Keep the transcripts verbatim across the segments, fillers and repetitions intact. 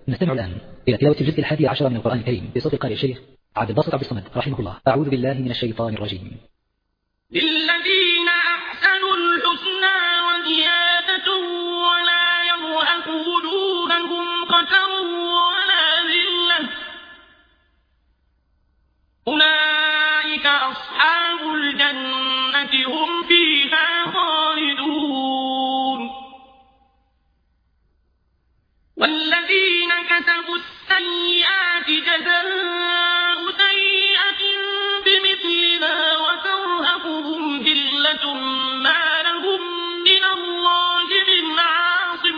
نستمع الآن إلى تلاوة الجزء الحادي عشر من القرآن الكريم بصوت القارئ الشيخ عبد الباسط عبد الصمد رحمه الله. أعوذ بالله من الشيطان الرجيم. للذين أحسنوا الحسنى وزيادة ولا يرهق وجوههم قتر ولا ذلة أولئك أصحاب الجنة هم فيها خالدون. والذين كسبوا السيئات جزاء سيئة بمثلها وترهقهم ذلة ما لهم من الله من عاصم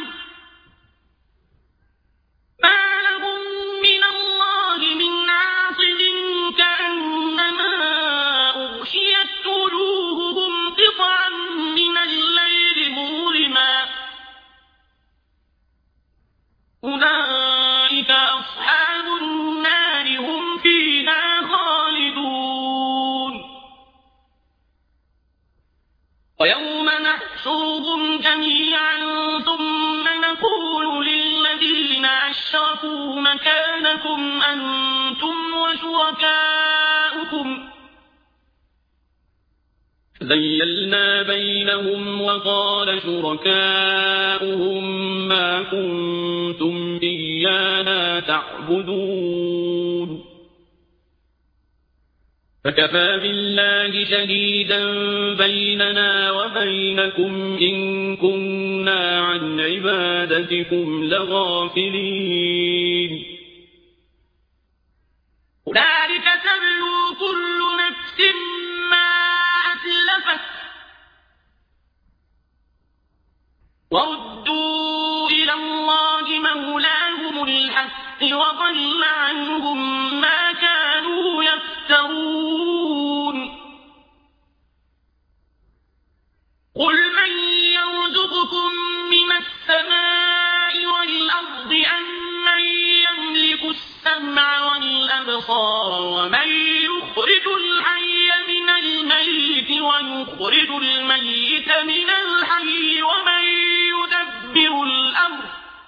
ما لهم من الله من عاصم كأنما أغشيت وجوههم قطعا من الليل مظلما أولئك أصحاب النار هم فيها خالدون. ويوم نحشرهم جميعا ثم نقول للذين أشركوا مكانكم أنتم وشركاؤكم فزيلنا بينهم وقال شركاؤهم ما كنتم إيانا تعبدون فكفى بالله شهيدا بيننا وبينكم إن كنا عن عبادتكم لغافلين. هنالك تبلو كل نفس ما أسلفت وردوا إلى الله مولاهم الحق وضل عنهم ما كانوا يفترون. قل من يرزقكم من السماء والأرض أم من يملك السمع والأبصار ومن يخرج الحي من الميت ويخرج الميت من الحي ومن يدبر الأمر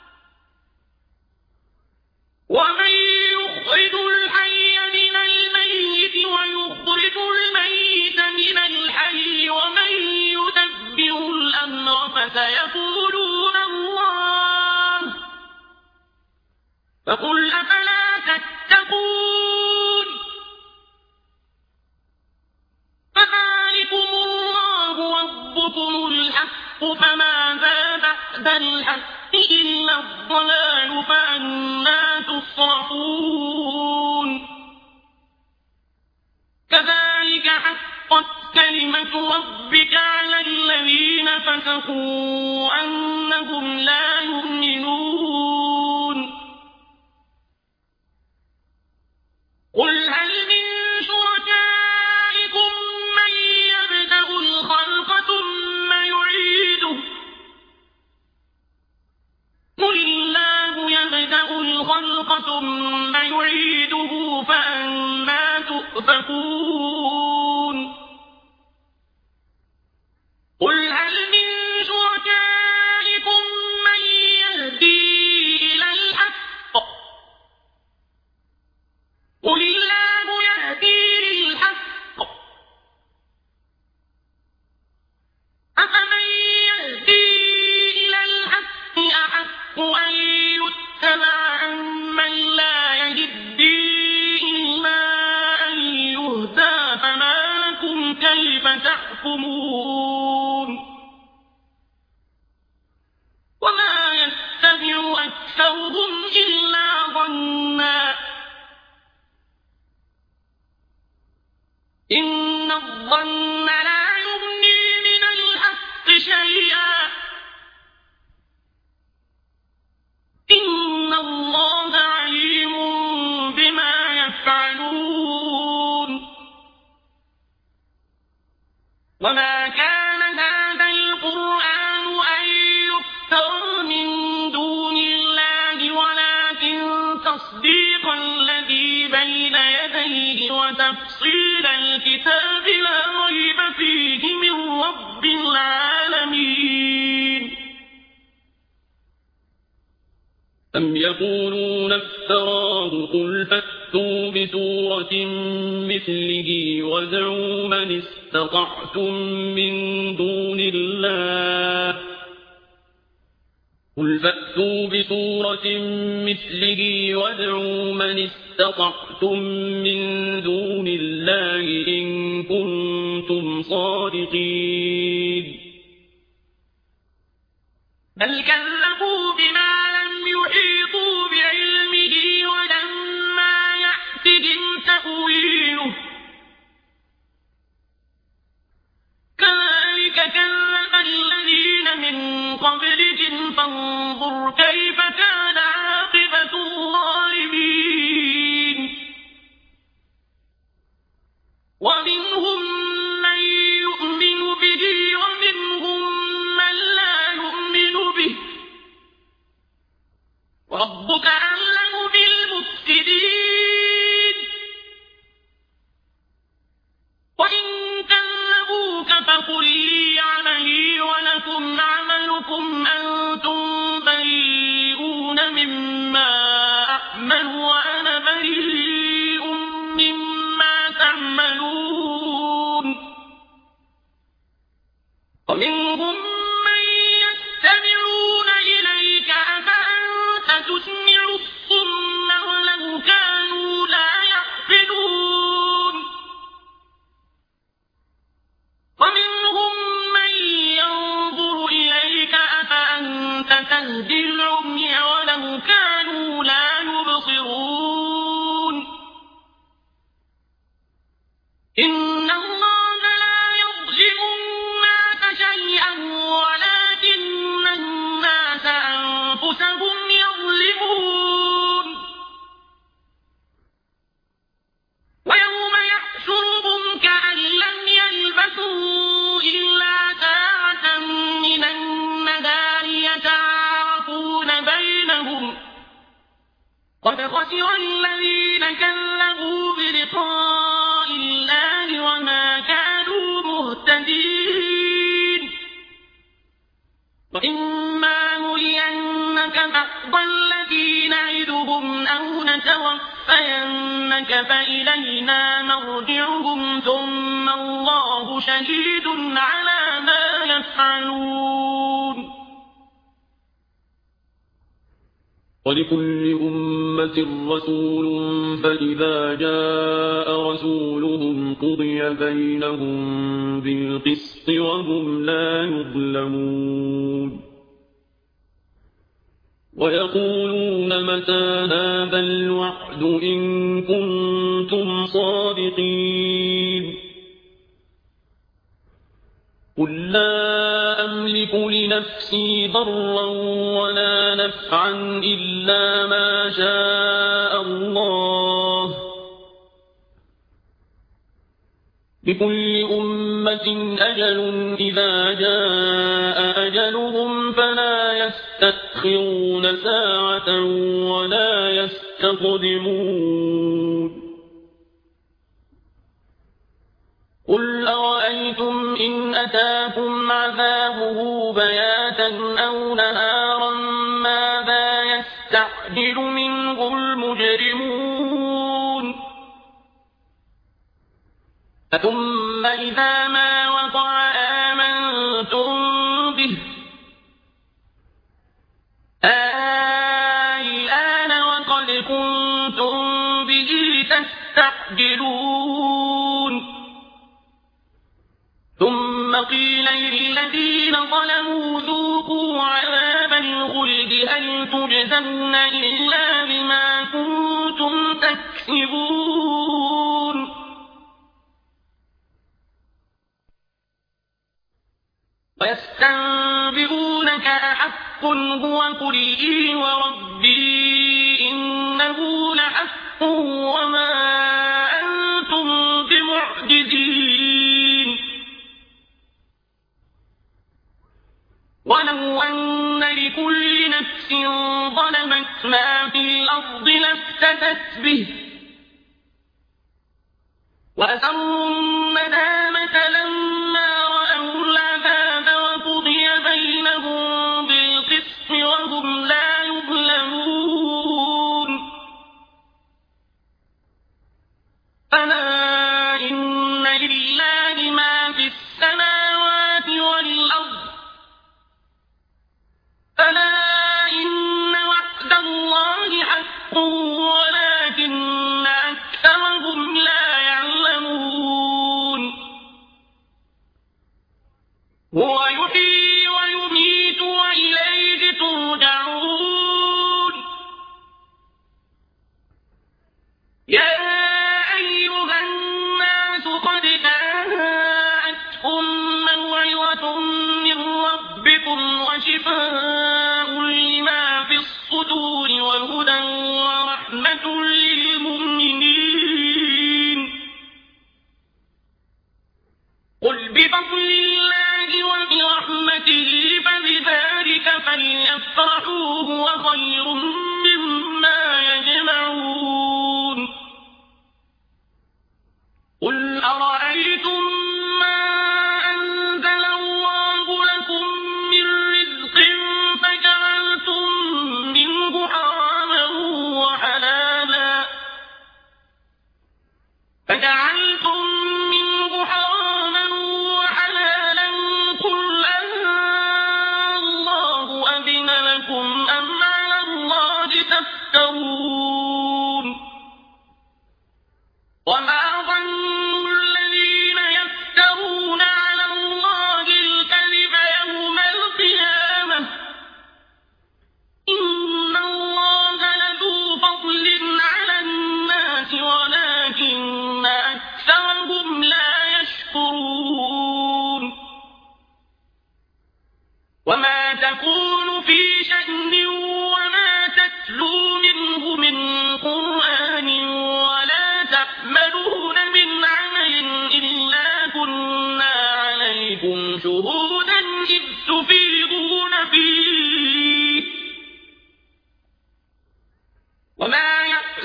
ومن يخرج الحي من الميت ويخرج الميت من الحي ومن يدبر الأمر فسيقولون الله فقل أفلا تتقون. فذلكم الله ربكم الحق فماذا بعد الحق إلا الضلال فأنى تصرفون. كذلك حقت كلمة ربك على الذين فسقوا أنهم لا يؤمنون. قل هل من شركائكم من يبدأ الخلق ثم يعيده قل الله يبدأ الخلق ثم يعيده فأنى تؤفكون. قل هل من شركائكم من يهدي إلى الحق قل الله يهدي للحق أفمن يهدي إلى الحق أحق أن يتبع أمن لا يهدي إلا أن يهدى فما لكم كيف تحكمون. وما يتبع أكثرهم إلا ظنا إن الظن لا يغني من الحق شيئا إن الله عليم بما يفعلون. وما كان هذا القرآن أن يفترى من دون الله ولكن تصديق الذي بين يديه وتفصيل الكتاب لا ريب فيه من رب العالمين. أم يقولون افتراه قل فأتوا بسورة مثله وادعوا من استطعتم من دون الله قل فأتوا بسورة مثله وادعوا من استطعتم من دون الله إن كنتم صادقين بل كذبوا بما لم يحيطوا بعلمه ولما يأتهم تأويله كذلك كذب الذين من قبلهم فانظر كيف كان عاقبة الظالمين ومنهم من يؤمن به ومنهم من لا يؤمن به وربك أعلم بالمفسدين وإن كذبوك فقل لي عملي ولكم عملكم أنتم بريئون مما أعمل وأنا بريء مما تعملون ومنهم من يستمعون إليك أفأنت تسمع الصم ولو كانوا لا يعقلون ومنهم من ينظر إليك أفأنت تهدي العمي ولو كانوا لا يبصرون إن الله لا يظلم الناس شيئا ولكن الناس أنفسهم يظلمون ويوم يحشرهم كأن لم يلبثوا إلا ساعة من النهار يتعارفون بينهم قد خسر الذين كذبوا بلقاء الله وما كانوا مهتدين وإما نرينك بعض الذي نعدهم أو نتوفينك فإلينا مرجعهم ثم الله شهيد على ما يفعلون ولكل أمة رسول فإذا جاء رسولهم قضي بينهم بالقسط وهم لا يظلمون ويقولون متى هذا الوعد إن كنتم صادقين قل لا أملك لنفسي ضرا ولا نفعا إلا ما شاء الله لكل أمة أجل إذا جاء أجلهم فلا يستأخرون ساعة ولا يستقدمون قل أرأيتم إن أتاكم عذابه بياتا أو نهارا ماذا يستعجل منه المجرمون ثم إذا ما وقع آمنتم به الآن وقد كنتم به تستعجلون ثم قيل للذين ظلموا ذوقوا عذاب الخلد هل تجزون إلا بما كنتم تكسبون ويستنبئونك أحق هو قل إي وربي إنه لحق وما أنتم بمعجزين ولو أن لكل نفس ظلمت ما في الأرض لافتدت به وأسروا الندامة لما رأوا العذاب وقضي بينهم بالقسط وهم لا يظلمون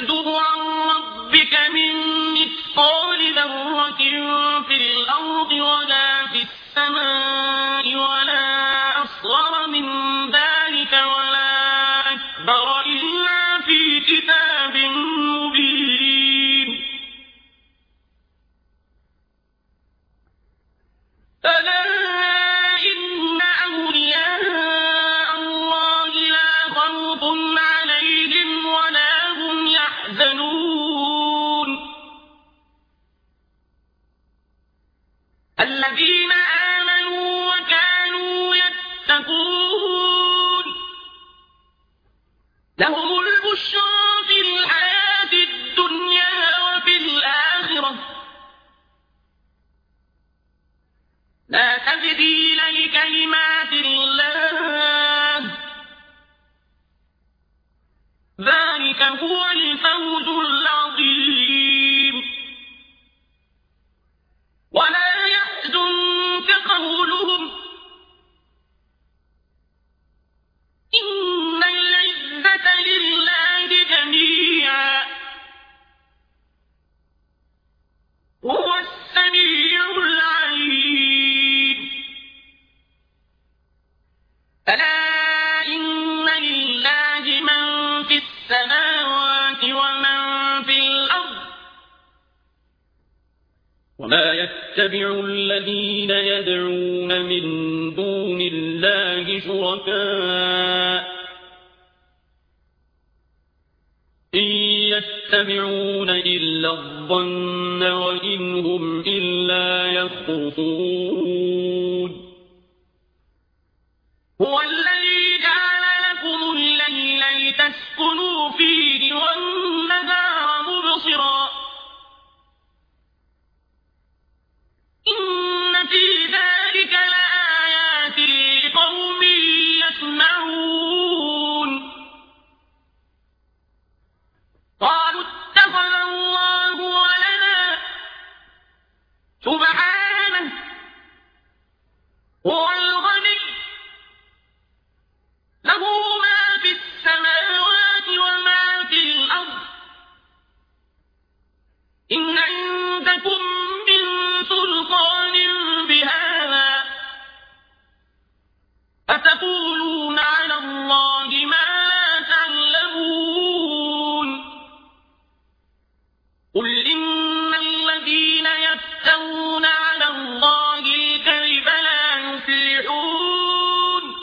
يعزب عن ربك من مثقال ذرة في الأرض ولا في السماء ولا أصغر من ذلك ولا أكبر إلا في كتاب مبين. ألا إن أولياء الله لا خوف عليهم ولا هم يحزنون الذين آمنوا وكانوا يتقون لهم البشرى في الحياة الدنيا وفي الآخرة لا تبديل لكلمات الله ذلك هو الفوز العظيم. ولا يحزنك قولهم إن العزة لله جميعا هو السميع العليم. ألا إن لله من في السماوات ومن في الأرض وما يتبع الذين يدعون من دون الله شركاء إن يتبعون إلا الظن وإن هم إلا يخرصون. هو الذي جعل لكم الليل لتسكنوا فيه والنهار مبصرا إن في ذلك لآيات لقوم يسمعون. قالوا اتخذ الله ولدا سبحانه هو الغني له ما في السماوات وما في الأرض إن عندكم من سلطان بهذا أتقولون على الله ما لا تعلمون. قل إن الذين يفترون على الله الكذب لا يفلحون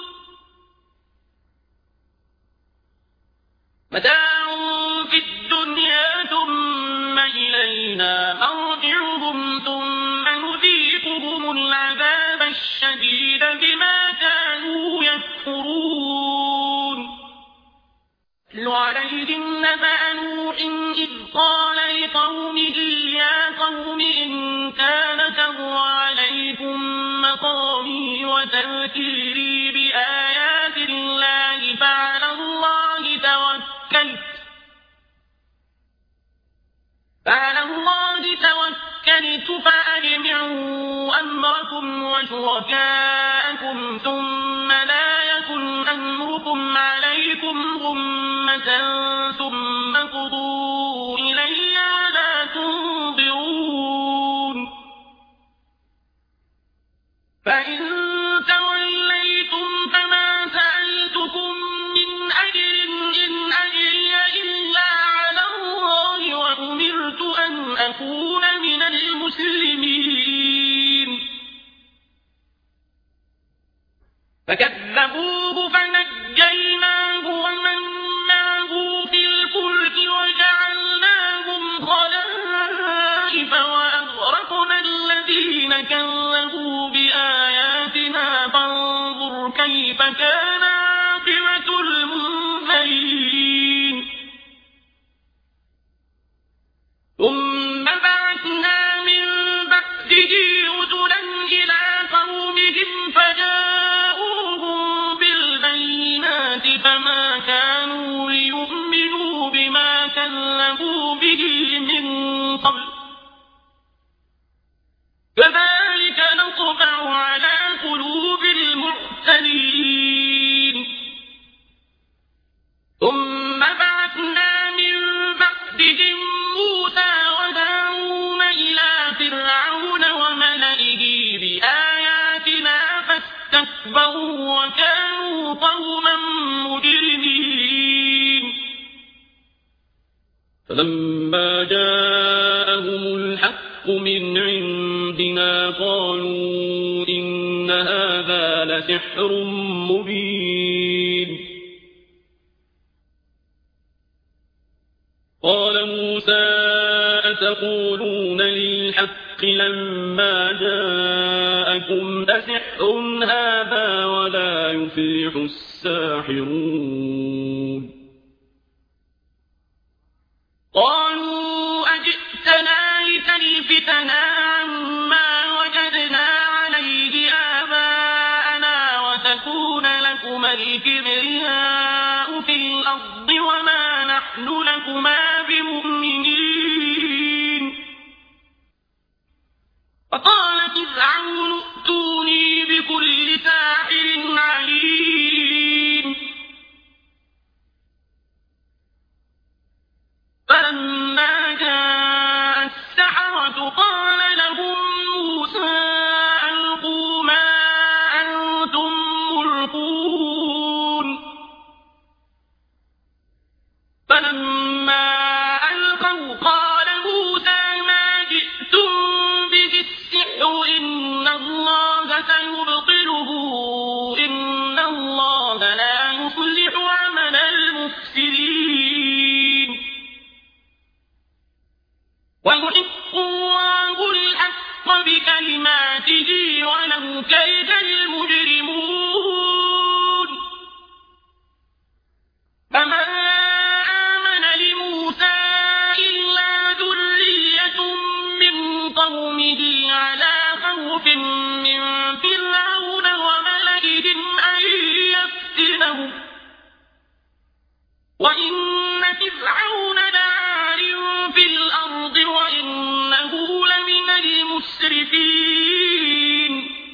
متاع في الدنيا ثم إلينا مرجعهم ثم نذيقهم العذاب الشديد بما كانوا يكفرون. اتل عليهم نبأ نوح إذ قال لقومه يا قوم إن كان كبر عليكم مقامي وتذكيري بآيات الله فعلى الله توكلت فعلى الله توكلت فأجمعوا أمركم وشركاءكم ثم لا يكن أمركم عليكم غمة ثم قضوا إلي ولا تنظرون. فإن توليتم فما سألتكم من أجر إن أجري إلا على الله وأمرت أن أكون من المسلمين. فكذبوه فنجيناه ومن معه في الفلك وجعلناهم خلائف وأغرقنا الذين كذبوا بآياتنا فانظر كيف كان عاقبة المنذرين. ثم بعثنا من بعده رسلا إلى قومهم فجاءوهم بالبينات فما كانوا ليؤمنوا بما كذبوا به من قبل كذلك نطبع على قلوب المعتدين. ثم بعثنا من بعد فلما جاءهم الحق من عندنا قالوا إن هذا لسحر مبين قال موسى أتقولون للحق لما جاءكم أسحر هذا ولا يفلح الساحرون قالوا أجئتنا لتلفتنا عما وجدنا عليه آباءنا وتكون لكما الكبرياء في الأرض وما نحن لكما بمؤمنين فقال فرعون ائتوني بكل ساحر عليم فلما جاء السحرة قال لهم موسى ألقوا ما أنتم ملقون فلما ألقوا قال موسى ما جئتم به السحر إن الله سيبطله إن الله لا يصلح عمل المفسدين ويحق الله الحق بكلماته ولو كره المجرمون فما آمن لموسى إلا ذرية من قومه على خوف من فرعون وملئهم أن يفتنهم وإن فرعون لعال في الأرض وإنه لمن المسرفين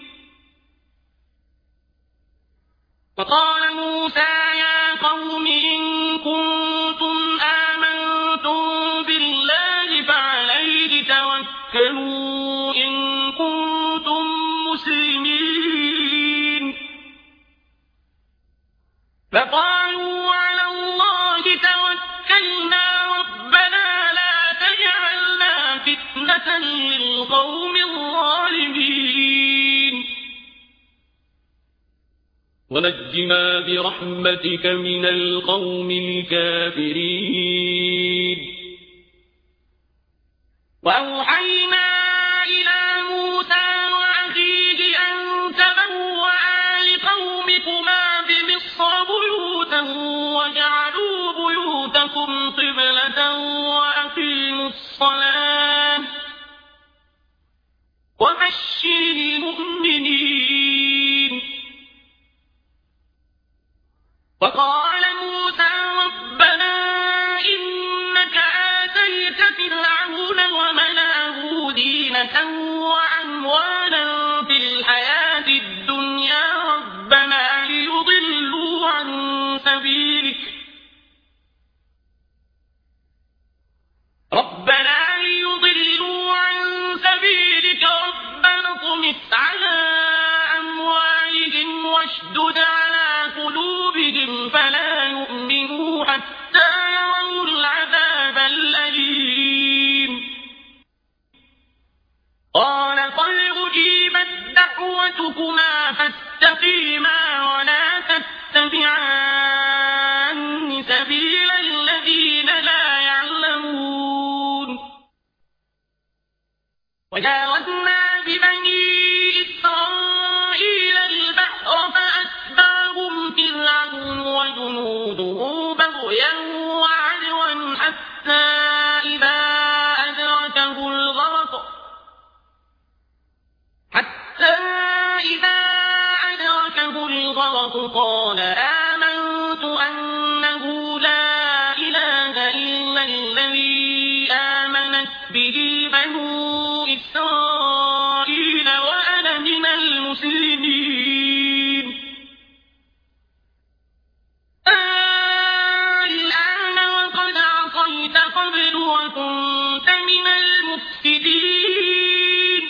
فقال موسى يا قوم إن كنتم آمنتم بالله فعليه توكلوا إن كنتم مسلمين فقالوا على الله توكلنا ربنا لا تجعلنا فتنة للقوم الظالمين ونجنا برحمتك من القوم الكافرين وأوحينا إلى موسى وأخيه أن تبوأ لقومكما بمصر بيوتا وجعلوا بيوتكم قبلة وأقيموا الصلاة وبشر المؤمنين وقال موسى ربنا إنك آتيت فرعون وملأه زينة وأموالا في الحياة الدنيا ربنا ليضلوا عن سبيلك ربنا ليضلوا عن سبيلك ربنا اطمس على أموالهم واشدد على قلوبهم فلا يؤمنوا حتى يروا العذاب الأليم قال قد أجيبت دعوتكما فاستقيما ولا تتبعان سبيل الذين لا يعلمون وجاوزنا ببني إسرائيل البحر فأتبعهم فرعون وجنوده بغيا وعدوا حتى إذا أدركه الغرق حتى إذا أدركه الغرق قال آمنت أنه لا إله إلا الذي آمنت به بنو إسرائيل وأنا من المسلمين الآن وقد عصيت قبل وكنت من المفسدين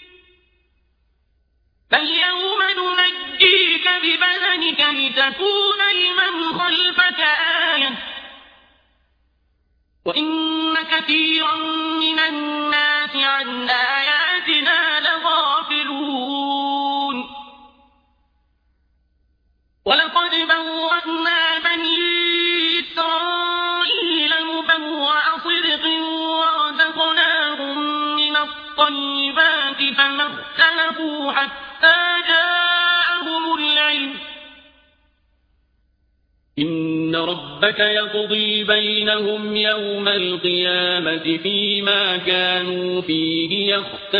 فاليوم ننجيك ببدنك لتكون لمن خلفك آية وإن كثيرا من الناس عن آياتنا لغافلون ولقد بوأنا بني إسرائيل مبوأ صدق ورزقناهم من الطيبات فما اختلفوا حتى جاءهم العلم إن ربك يقضي بينهم يوم القيامة فيما كانوا فيه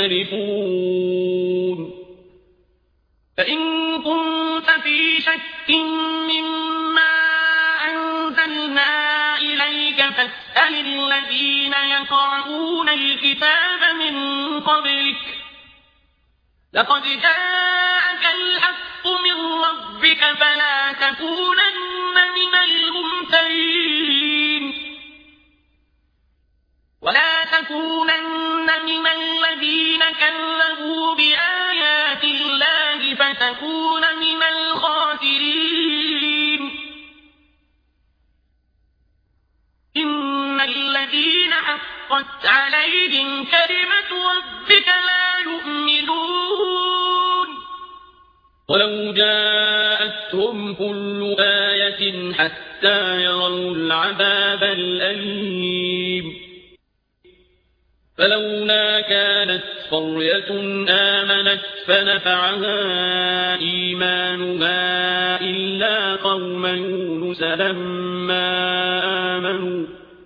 يختلفون فإن كنت في شك مما أنزلنا إليك فاسأل الذين يقرؤون الكتاب من قبلك لقد جاءك الحق من ربك فلا تكونن من الممترين ولا تكونن من الذين كذبوا بآيات الله فتكون من الخاسرين إن الذين حقت عليهم كلمة ربك لا يؤمنون ولو جاءتهم كل آية حتى يروا العذاب الأليم فلولا كانت قرية آمنت فنفعها إيمانها إلا قوم يونس لما آمنوا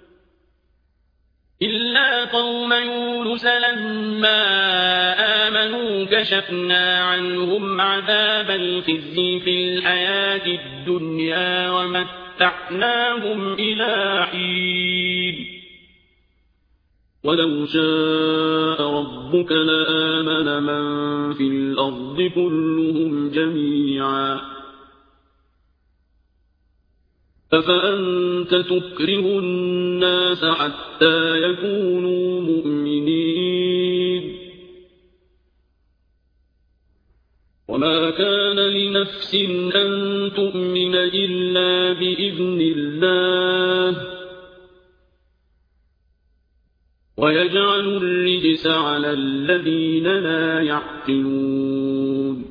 إلا قوم يونس لما آمنوا كشفنا عنهم عذاب الخزي في الحياة الدنيا ومتعناهم إلى حين ولو شاء ربك لآمن من في الأرض كلهم جميعا أفأنت تكره الناس حتى يكونوا مؤمنين وما كان لنفس أن تؤمن إلا بإذن الله ويجعل الرجس على الذين لا يعقلون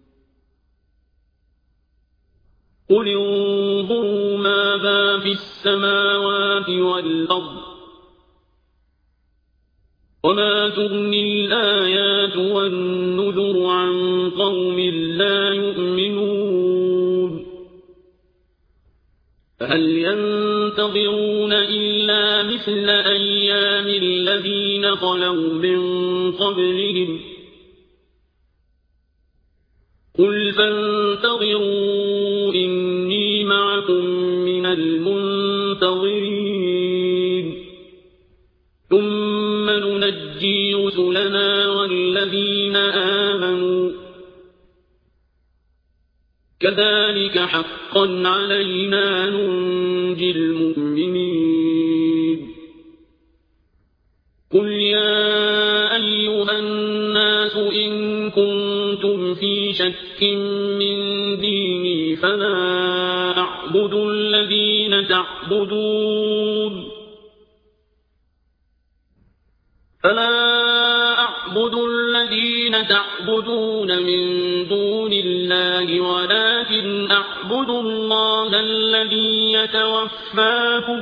قل انظروا ماذا في السماوات والأرض وما تغني الآيات والنذر عن قوم لا يؤمنون فهل ينتظرون إلا مثل أيام الذين خلوا من قبلهم قل فانتظروا إني معكم من المنتظرين ثم ننجي رسلنا والذين آمنوا كذلك حقا علينا ننجي المؤمنين قل يا أيها الناس إن كنتم في شك من ديني فلا أعبد الذين تعبدون فلا أعبد الذين تعبدون من دون الله ولكن أعبد الله الذي يتوفاكم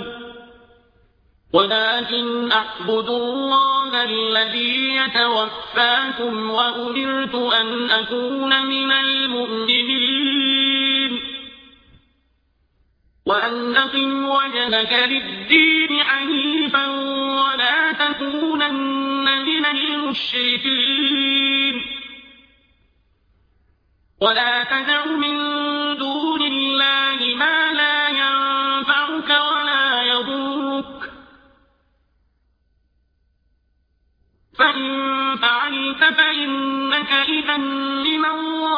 ولكن أعبد الله الذي يتوفاكم وأمرت أن أكون من المؤمنين وأن أقم وجهك للدين حنيفا ولا تكونن من المشركين ولا تدع من دون الله ما لا ينفعك ولا يضرك فإن فعلت فإنك إذا من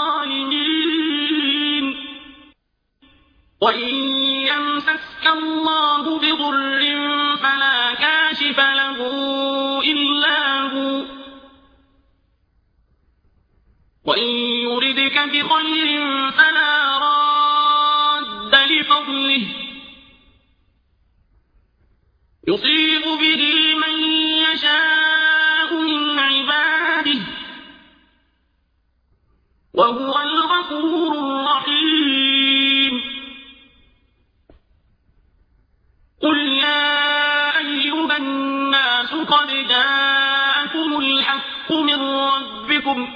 الظالمين وإن يمسسك الله بضر فلا كاشف له إلا هو وإن يردك بخير فلا راد لفضله يصيب به وهو الغفور الرحيم. قل يا أيها الناس قد جاءكم الحق من ربكم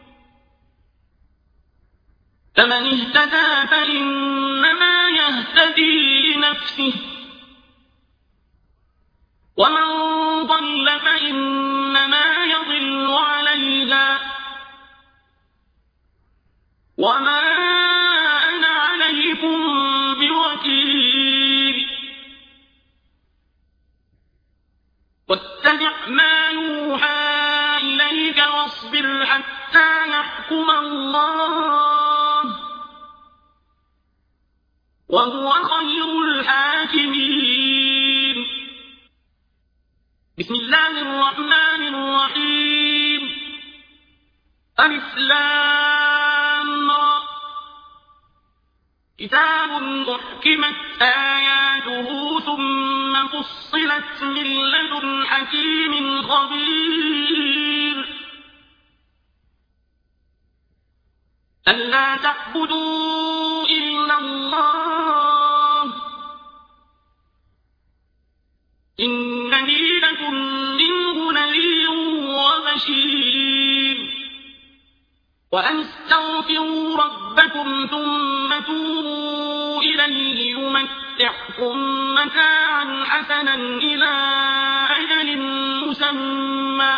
فمن اهتدى فإنما يهتدي لنفسه ومن ضل فإنما يضل عليها وما أنا عليكم بوكيل. واتبع ما يوحى إليك واصبر حتى يحكم الله وهو خير الحاكمين. بسم الله الرحمن الرحيم. ألف لام را. كتاب أحكمت آياته ثم فصلت من لدن حكيم خبير. ألا تعبدوا إلا الله إنني لكم منه نذير وبشير. وأن استغفروا ربكم ثم توبوا إليه يمتعكم متاعا حسنا إلى أجل مسمى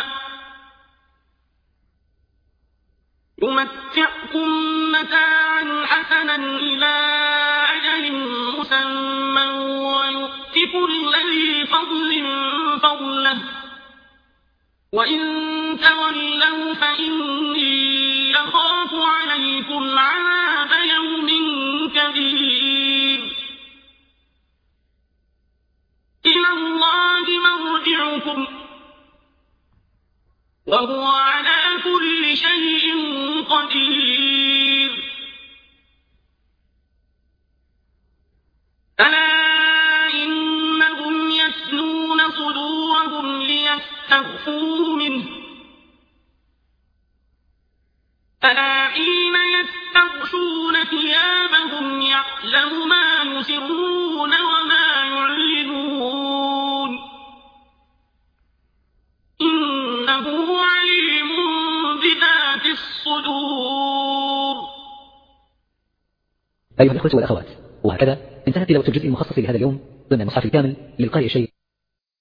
يمتعكم متاعا حسنا إلى أجل مسمى ويؤت كل ذي فضل فضله وإن تولوا فإني أخاف عليكم عذاب يوم كبير. إلى الله مرجعكم وهو على كل شيء قدير. ألا إنهم يثنون صدورهم ليستخفوا منه ألا حين يستغشون ثيابهم يعلم ما يسرون وما يعلنون إنه عليم بذات الصدور. أيها الأخوة والأخوات، وهكذا انتهت تلاوة الجزء المخصص لهذا اليوم ضمن المصحف الكامل للقارئ الشيخ